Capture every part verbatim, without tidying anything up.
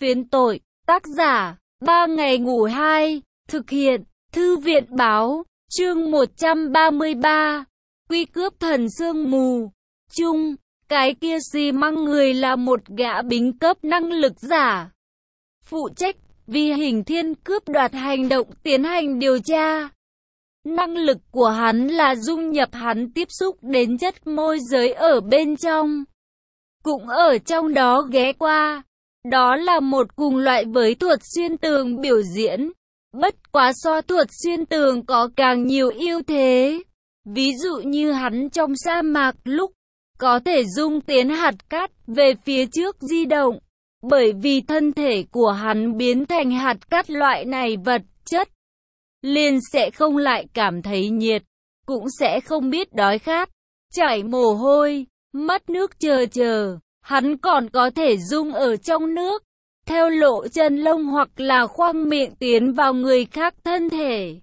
Phiến tội, tác giả, ba ngày ngủ hai, thực hiện, thư viện báo, chương một trăm ba mươi ba, quy cướp thần sương mù, chung, cái kia xi măng người là một gã bính cấp năng lực giả. Phụ trách, vì hình thiên cướp đoạt hành động tiến hành điều tra. Năng lực của hắn là dung nhập hắn tiếp xúc đến chất môi giới ở bên trong. Cũng ở trong đó ghé qua. Đó là một cùng loại với thuật xuyên tường biểu diễn. Bất quá so thuật xuyên tường có càng nhiều ưu thế. Ví dụ như hắn trong sa mạc lúc có thể dung tiến hạt cát về phía trước di động. Bởi vì thân thể của hắn biến thành hạt cát loại này vật chất, liền sẽ không lại cảm thấy nhiệt, cũng sẽ không biết đói khát, chảy mồ hôi, mất nước chờ chờ. Hắn còn có thể dung ở trong nước, theo lộ chân lông hoặc là khoang miệng tiến vào người khác thân thể.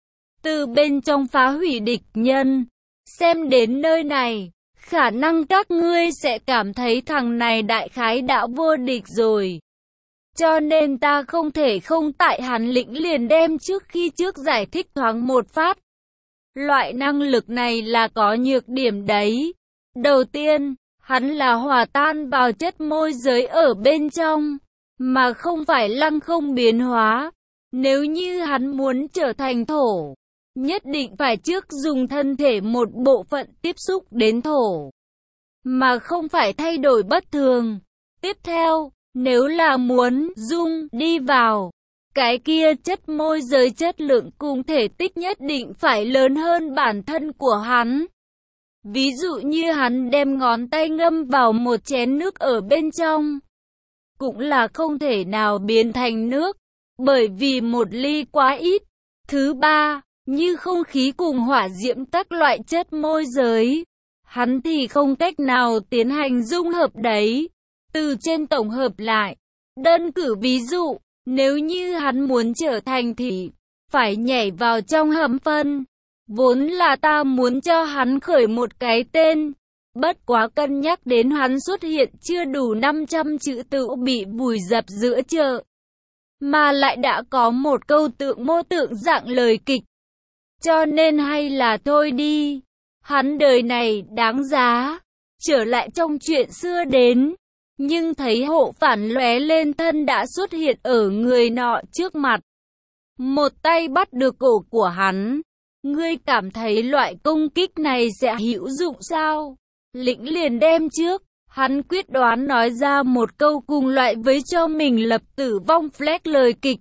Từ bên trong phá hủy địch nhân. Xem đến nơi này, khả năng các ngươi sẽ cảm thấy thằng này đại khái đã vô địch rồi. Cho nên ta không thể không tại hắn lĩnh liền đem trước khi trước giải thích thoáng một phát. Loại năng lực này là có nhược điểm đấy. Đầu tiên, hắn là hòa tan vào chất môi giới ở bên trong, mà không phải lăng không biến hóa. Nếu như hắn muốn trở thành thổ, nhất định phải trước dùng thân thể một bộ phận tiếp xúc đến thổ, mà không phải thay đổi bất thường. Tiếp theo, nếu là muốn dung đi vào, cái kia chất môi giới chất lượng cùng thể tích nhất định phải lớn hơn bản thân của hắn. Ví dụ như hắn đem ngón tay ngâm vào một chén nước ở bên trong, cũng là không thể nào biến thành nước, bởi vì một ly quá ít. Thứ ba, như không khí cùng hỏa diễm các loại chất môi giới, hắn thì không cách nào tiến hành dung hợp đấy. Từ trên tổng hợp lại, đơn cử ví dụ, nếu như hắn muốn trở thành thì phải nhảy vào trong hầm phân. Vốn là ta muốn cho hắn khởi một cái tên, bất quá cân nhắc đến hắn xuất hiện chưa đủ năm trăm chữ tự bị vùi dập giữa chợ, mà lại đã có một câu tượng mô tượng dạng lời kịch. Cho nên hay là thôi đi, hắn đời này đáng giá. Trở lại trong chuyện xưa đến, nhưng thấy hộ phản lóe lên thân đã xuất hiện ở người nọ trước mặt. Một tay bắt được cổ của hắn. Ngươi cảm thấy loại công kích này sẽ hữu dụng sao? Lĩnh liền đem trước. Hắn quyết đoán nói ra một câu cùng loại với cho mình lập tử vong flex lời kịch.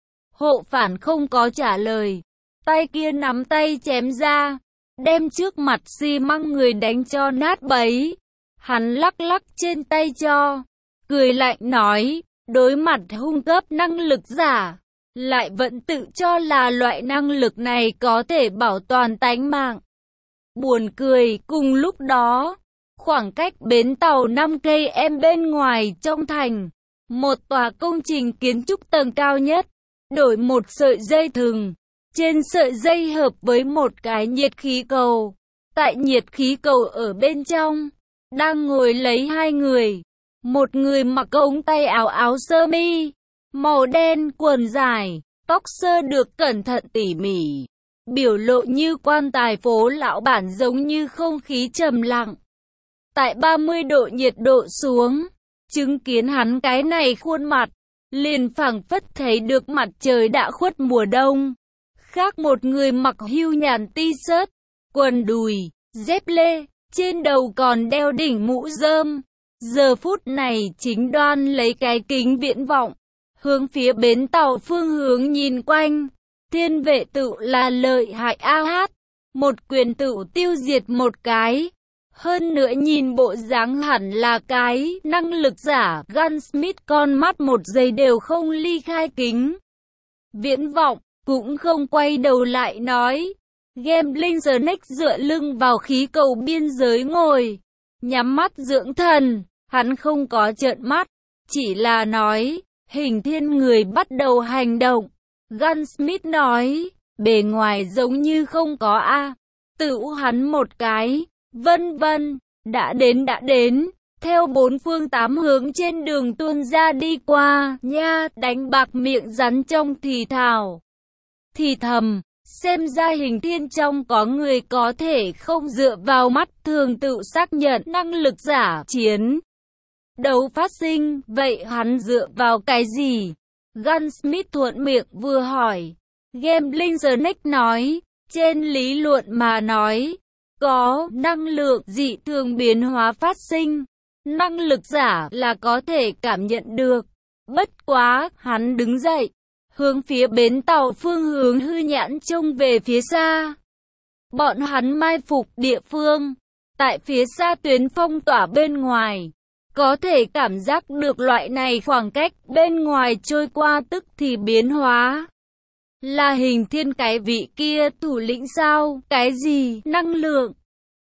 Hộ phản không có trả lời. Tay kia nắm tay chém ra, đem trước mặt xi măng người đánh cho nát bấy. Hắn lắc lắc trên tay cho, cười lạnh nói, đối mặt hung cấp năng lực giả, lại vẫn tự cho là loại năng lực này có thể bảo toàn tánh mạng. Buồn cười, cùng lúc đó, khoảng cách bến tàu năm cây em bên ngoài trong thành, một tòa công trình kiến trúc tầng cao nhất, đổi một sợi dây thừng, trên sợi dây hợp với một cái nhiệt khí cầu. Tại nhiệt khí cầu ở bên trong, đang ngồi lấy hai người. Một người mặc ống tay áo áo sơ mi màu đen, quần dài, tóc sơ được cẩn thận tỉ mỉ, biểu lộ như quan tài phố lão bản, giống như không khí trầm lặng. Tại ba mươi độ nhiệt độ xuống, chứng kiến hắn cái này khuôn mặt, liền phảng phất thấy được mặt trời đã khuất mùa đông. Khác một người mặc hưu nhàn t-shirt, quần đùi, dép lê, trên đầu còn đeo đỉnh mũ rơm. Giờ phút này chính đoan lấy cái kính viễn vọng, hướng phía bến tàu phương hướng nhìn quanh. Thiên vệ tự là lợi hại a hát, một quyền tự tiêu diệt một cái. Hơn nữa nhìn bộ dáng hẳn là cái năng lực giả. Gunsmith con mắt một giây đều không ly khai kính viễn vọng, cũng không quay đầu lại nói. Gambling Snake dựa lưng vào khí cầu biên giới ngồi, nhắm mắt dưỡng thần. Hắn không có trợn mắt, chỉ là nói, hình thiên người bắt đầu hành động. Gunsmith nói, bề ngoài giống như không có a. Tự hắn một cái, vân vân, đã đến đã đến, theo bốn phương tám hướng trên đường tuôn ra đi qua, nha, đánh bạc miệng rắn trong thì thào. Thì thầm, xem ra Hình Thiên trong có người có thể không dựa vào mắt thường tự xác nhận năng lực giả chiến đấu phát sinh, vậy hắn dựa vào cái gì? Gunsmith thuận miệng vừa hỏi. Gambling Snake nói, trên lý luận mà nói, có năng lượng dị thường biến hóa phát sinh. Năng lực giả là có thể cảm nhận được. Bất quá, hắn đứng dậy, hướng phía bến tàu phương hướng hư nhãn trông về phía xa. Bọn hắn mai phục địa phương, tại phía xa tuyến phong tỏa bên ngoài. Có thể cảm giác được loại này khoảng cách bên ngoài trôi qua tức thì biến hóa. Là Hình Thiên cái vị kia thủ lĩnh sao? Cái gì? Năng lượng?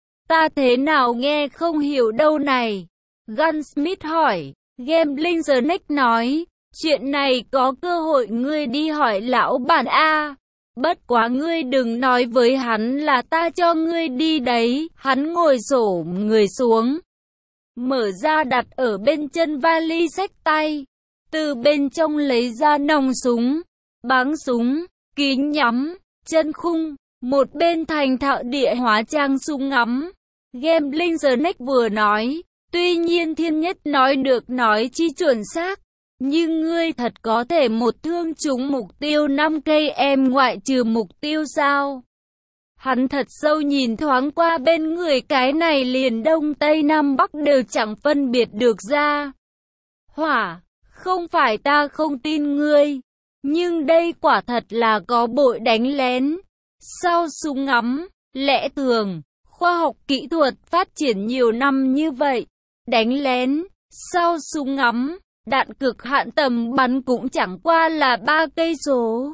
Ta thế nào nghe không hiểu đâu này? Gunsmith hỏi. Gambling Snake nói, chuyện này có cơ hội ngươi đi hỏi lão bản A. Bất quá ngươi đừng nói với hắn là ta cho ngươi đi đấy. Hắn ngồi xổm người xuống, mở ra đặt ở bên chân vali xách tay, từ bên trong lấy ra nòng súng, báng súng, kính nhắm, chân khung, một bên thành thạo địa hóa trang súng ngắm. Gambling Snake vừa nói, tuy nhiên Thiên Nhất nói được nói chi chuẩn xác, nhưng ngươi thật có thể một thương trúng mục tiêu năm cây em ngoại trừ mục tiêu sao? Hắn thật sâu nhìn thoáng qua bên người, cái này liền đông tây nam bắc đều chẳng phân biệt được ra. Hỏa, không phải ta không tin ngươi, nhưng đây quả thật là có bội đánh lén. Sau súng ngắm, lẽ thường, khoa học kỹ thuật phát triển nhiều năm như vậy, đánh lén, sau súng ngắm, đạn cực hạn tầm bắn cũng chẳng qua là ba cây số.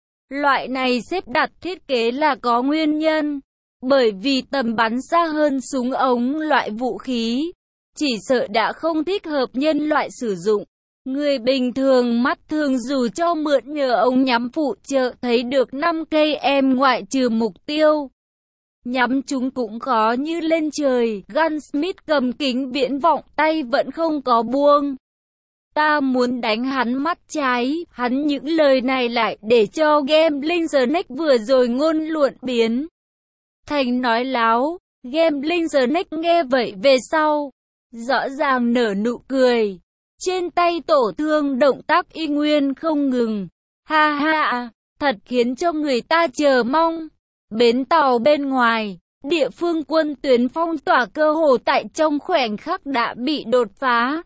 Loại này xếp đặt thiết kế là có nguyên nhân, bởi vì tầm bắn xa hơn súng ống loại vũ khí, chỉ sợ đã không thích hợp nhân loại sử dụng. Người bình thường mắt thường dù cho mượn nhờ ống nhắm phụ trợ thấy được năm cây em ngoại trừ mục tiêu, nhắm chúng cũng khó như lên trời. Gunsmith cầm kính viễn vọng, tay vẫn không có buông. Ta muốn đánh hắn mắt trái. Hắn những lời này lại để cho Gambling Snake vừa rồi ngôn luận biến thành nói láo. Gambling Snake nghe vậy về sau, rõ ràng nở nụ cười. Trên tay tổ thương động tác y nguyên không ngừng. Ha ha, thật khiến cho người ta chờ mong. Bến tàu bên ngoài, địa phương quân tuyến phong tỏa cơ hồ tại trong khoảnh khắc đã bị đột phá.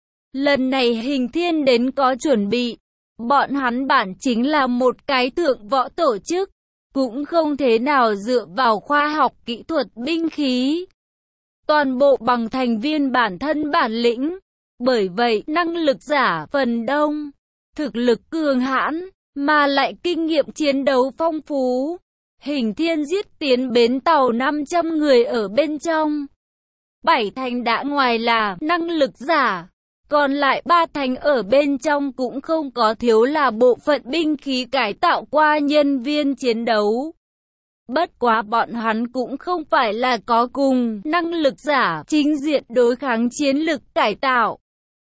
Lần này Hình Thiên đến có chuẩn bị. Bọn hắn bản chính là một cái thượng võ tổ chức, cũng không thế nào dựa vào khoa học kỹ thuật binh khí. Toàn bộ bằng thành viên bản thân bản lĩnh. Bởi vậy năng lực giả phần đông, thực lực cường hãn, mà lại kinh nghiệm chiến đấu phong phú. Hình Thiên giết tiến bến tàu năm trăm người ở bên trong. Bảy thành đã ngoài là năng lực giả, còn lại ba thành ở bên trong cũng không có thiếu là bộ phận binh khí cải tạo qua nhân viên chiến đấu. Bất quá bọn hắn cũng không phải là có cùng năng lực giả chính diện đối kháng chiến lực cải tạo.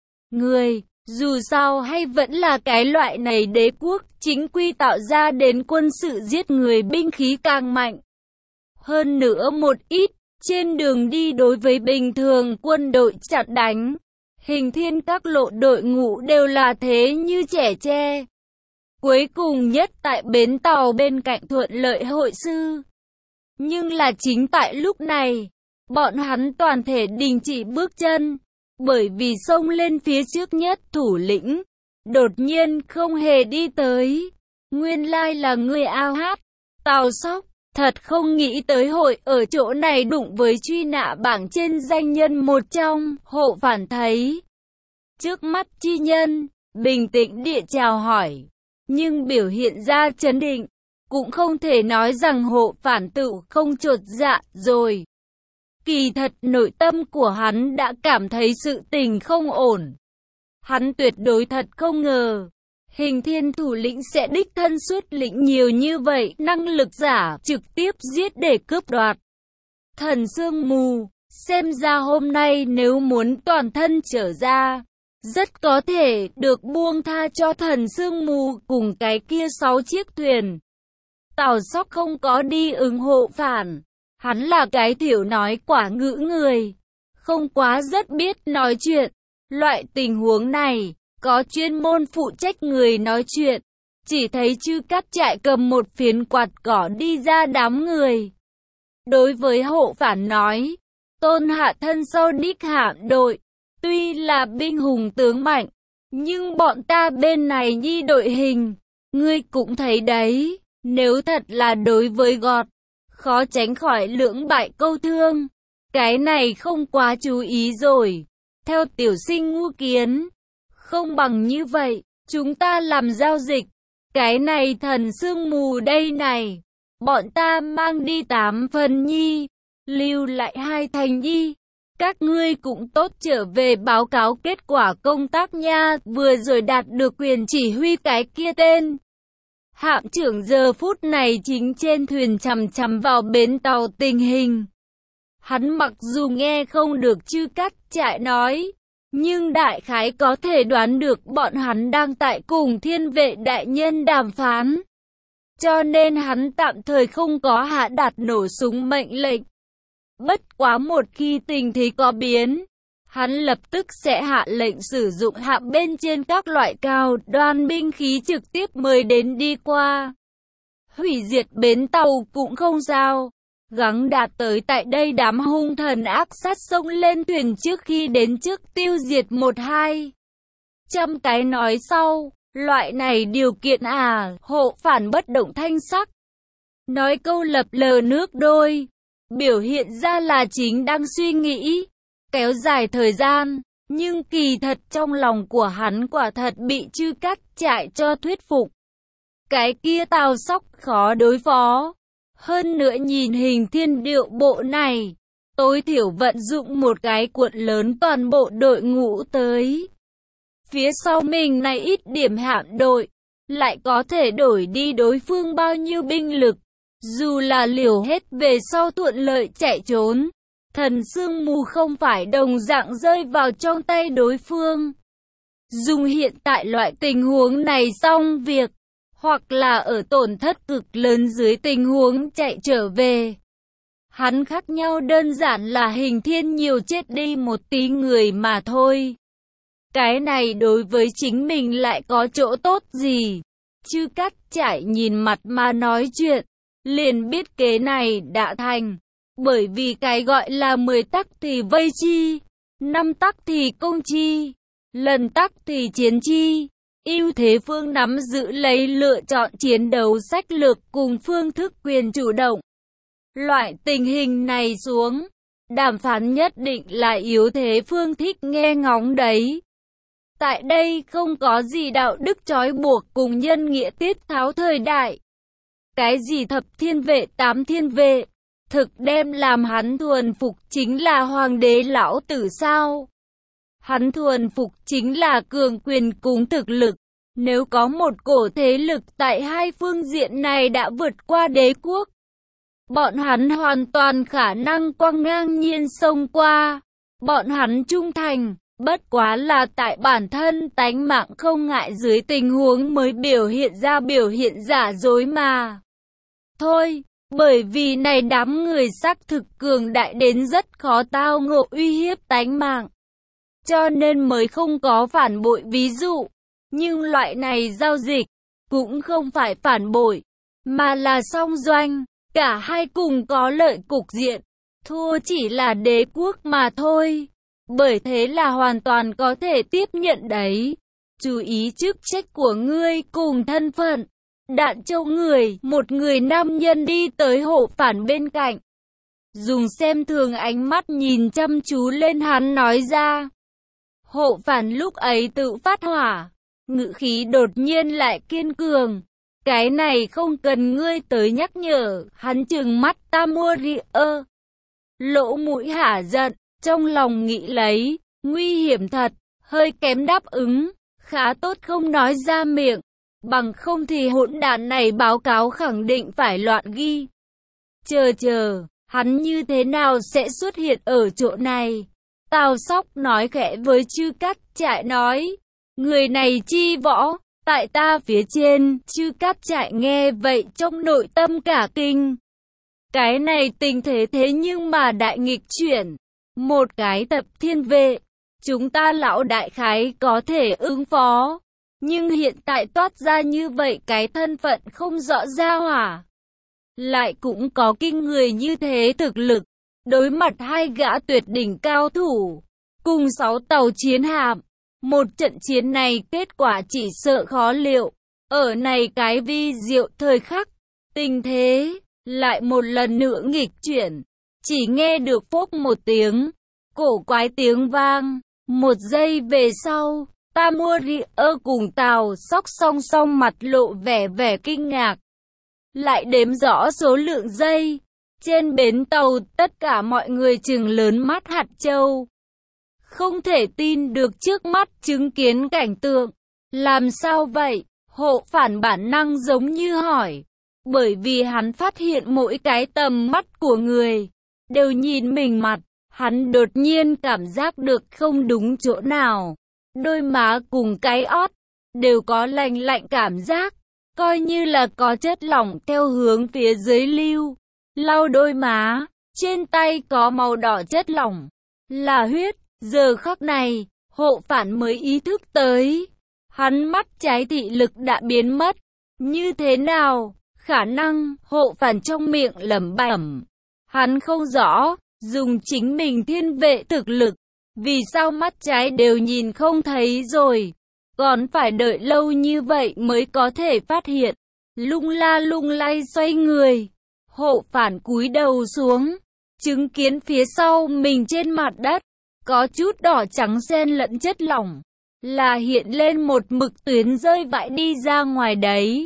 Người, dù sao hay vẫn là cái loại này đế quốc chính quy tạo ra đến quân sự giết người binh khí càng mạnh. Hơn nữa một ít, trên đường đi đối với bình thường quân đội chặn đánh. Hình Thiên các lộ đội ngũ đều là thế như trẻ tre. Cuối cùng nhất tại bến tàu bên cạnh thuận lợi hội sư. Nhưng là chính tại lúc này, bọn hắn toàn thể đình chỉ bước chân. Bởi vì xông lên phía trước nhất thủ lĩnh, đột nhiên không hề đi tới. Nguyên lai là người ao hát, Tào Sóc, thật không nghĩ tới hội ở chỗ này đụng với truy nã bảng trên danh nhân một trong, Hộ Phản thấy. Trước mắt chi nhân, bình tĩnh địa chào hỏi, nhưng biểu hiện ra trấn định, cũng không thể nói rằng Hộ Phản tự không chột dạ rồi. Kỳ thật nội tâm của hắn đã cảm thấy sự tình không ổn. Hắn tuyệt đối thật không ngờ, Hình Thiên thủ lĩnh sẽ đích thân xuất lĩnh nhiều như vậy, năng lực giả trực tiếp giết để cướp đoạt. Thần sương mù, Xem ra hôm nay nếu muốn toàn thân trở ra, rất có thể được buông tha cho thần sương mù cùng cái kia sáu chiếc thuyền. Tào Sóc không có đi ủng hộ phản. Hắn là cái thiểu nói quả ngữ người, không quá rất biết nói chuyện. Loại tình huống này, có chuyên môn phụ trách người nói chuyện. Chỉ thấy Chư Cát Trại cầm một phiến quạt cỏ đi ra đám người. Đối với hộ phản nói, tôn hạ thân sau đích hạm đội, tuy là binh hùng tướng mạnh, nhưng bọn ta bên này nhi đội hình, ngươi cũng thấy đấy, nếu thật là đối với gọt, khó tránh khỏi lưỡng bại câu thương. Cái này không quá chú ý rồi. Theo tiểu sinh ngu kiến, không bằng như vậy, chúng ta làm giao dịch. Cái này thần sương mù đây này, bọn ta mang đi tám phần nhi, lưu lại hai thành nhi. Các ngươi cũng tốt trở về báo cáo kết quả công tác nha, vừa rồi đạt được quyền chỉ huy cái kia tên. Hạm trưởng giờ phút này chính trên thuyền chằm chằm vào bến tàu tình hình. Hắn mặc dù nghe không được Chư Cát Trại nói, nhưng đại khái có thể đoán được bọn hắn đang tại cùng thiên vệ đại nhân đàm phán. Cho nên hắn tạm thời không có hạ đạt nổ súng mệnh lệnh. Bất quá một khi tình thế có biến, hắn lập tức sẽ hạ lệnh sử dụng hạm bên trên các loại cao đoan binh khí trực tiếp mời đến đi qua. Hủy diệt bến tàu cũng không sao, gắng đạt tới tại đây đám hung thần ác sát xông lên thuyền trước khi đến trước tiêu diệt một hai. Trăm cái nói sau, loại này điều kiện à, hộ phản bất động thanh sắc. Nói câu lập lờ nước đôi, biểu hiện ra là chính đang suy nghĩ, kéo dài thời gian, nhưng kỳ thật trong lòng của hắn quả thật bị Chư Cát Trại cho thuyết phục. Cái kia Tào Sóc khó đối phó. Hơn nữa nhìn hình thiên điệu bộ này, tối thiểu vận dụng một cái cuộn lớn toàn bộ đội ngũ tới. Phía sau mình này ít điểm hạm đội, lại có thể đổi đi đối phương bao nhiêu binh lực. Dù là liều hết về sau thuận lợi chạy trốn, thần sương mù không phải đồng dạng rơi vào trong tay đối phương. Dùng hiện tại loại tình huống này xong việc, hoặc là ở tổn thất cực lớn dưới tình huống chạy trở về. Hắn khác nhau đơn giản là hình thiên nhiều chết đi một tí người mà thôi. Cái này đối với chính mình lại có chỗ tốt gì? Chư Cát Trại nhìn mặt mà nói chuyện, liền biết kế này đã thành. Bởi vì cái gọi là mười tắc thì vây chi, năm tắc thì công chi, lần tắc thì chiến chi. Ưu thế phương nắm giữ lấy lựa chọn chiến đấu sách lược cùng phương thức quyền chủ động. Loại tình hình này xuống, đàm phán nhất định là yếu thế phương thích nghe ngóng đấy. Tại đây không có gì đạo đức trói buộc cùng nhân nghĩa tiết tháo thời đại. Cái gì thập thiên vệ tám thiên vệ, thực đem làm hắn thuần phục chính là hoàng đế lão tử sao? Hắn thuần phục chính là cường quyền cùng thực lực. Nếu có một cổ thế lực tại hai phương diện này đã vượt qua đế quốc, bọn hắn hoàn toàn khả năng quăng ngang nhiên xông qua. Bọn hắn trung thành, bất quá là tại bản thân tánh mạng không ngại dưới tình huống mới biểu hiện ra biểu hiện giả dối mà. Thôi, bởi vì này đám người xác thực cường đại đến rất khó tao ngộ uy hiếp tánh mạng, cho nên mới không có phản bội ví dụ. Nhưng loại này giao dịch cũng không phải phản bội, mà là song doanh, cả hai cùng có lợi cục diện, thua chỉ là đế quốc mà thôi. Bởi thế là hoàn toàn có thể tiếp nhận đấy. Chú ý chức trách của ngươi cùng thân phận. Đạn Châu người, một người nam nhân đi tới hộ phản bên cạnh, dùng xem thường ánh mắt nhìn chăm chú lên hắn nói ra. Hộ phản lúc ấy tự phát hỏa, ngữ khí đột nhiên lại kiên cường. Cái này không cần ngươi tới nhắc nhở. Hắn trừng mắt ta mua ri ơ. Lỗ mũi hả giận, trong lòng nghĩ lấy, nguy hiểm thật, hơi kém đáp ứng, khá tốt không nói ra miệng, bằng không thì hỗn đản này báo cáo khẳng định phải loạn ghi. Chờ chờ, Hắn như thế nào sẽ xuất hiện ở chỗ này? Tào Sóc nói khẽ với Chư Cát Trại nói, người này chi võ, tại ta phía trên. Chư Cát Trại nghe vậy trong nội tâm cả kinh. Cái này tình thế thế nhưng mà đại nghịch chuyển. Một cái tập thiên vệ, chúng ta lão đại khái có thể ứng phó. Nhưng hiện tại toát ra như vậy cái thân phận không rõ ra hỏa. Lại cũng có kinh người như thế thực lực. Đối mặt hai gã tuyệt đỉnh cao thủ, cùng sáu tàu chiến hạm. Một trận chiến này kết quả chỉ sợ khó liệu. Ở này cái vi diệu thời khắc, tình thế lại một lần nữa nghịch chuyển. Chỉ nghe được phốc một tiếng, cổ quái tiếng vang. Một giây về sau, Ta Mua Ri ơ cùng Tào Sóc song song mặt lộ vẻ vẻ kinh ngạc. Lại đếm rõ số lượng giây. Trên bến tàu tất cả mọi người trừng lớn mắt hạt châu. Không thể tin được trước mắt chứng kiến cảnh tượng. Làm sao vậy? Hộ phản bản năng giống như hỏi. Bởi vì hắn phát hiện mỗi cái tầm mắt của người đều nhìn mình mặt. Hắn đột nhiên cảm giác được không đúng chỗ nào. Đôi má cùng cái ót đều có lạnh lạnh cảm giác. Coi như là có chất lỏng theo hướng phía dưới lưu. Lau đôi má, trên tay có màu đỏ chất lỏng. Là huyết. Giờ khắc này, hộ phản mới ý thức tới. Hắn mắt trái thị lực đã biến mất. Như thế nào? Khả năng, hộ phản trong miệng lẩm bẩm. Hắn không rõ, dùng chính mình thiên vệ thực lực. Vì sao mắt trái đều nhìn không thấy rồi? Còn phải đợi lâu như vậy mới có thể phát hiện. Lung la lung lay xoay người. Hộ phản cúi đầu xuống. Chứng kiến phía sau mình trên mặt đất. Có chút đỏ trắng xen lẫn chất lỏng. Là hiện lên một mực tuyến rơi vãi đi ra ngoài đấy.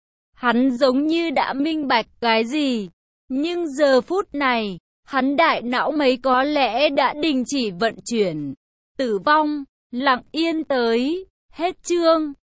Hắn giống như đã minh bạch cái gì. Nhưng giờ phút này, hắn đại não mấy có lẽ đã đình chỉ vận chuyển. Tử vong, lặng yên tới. Hết chương.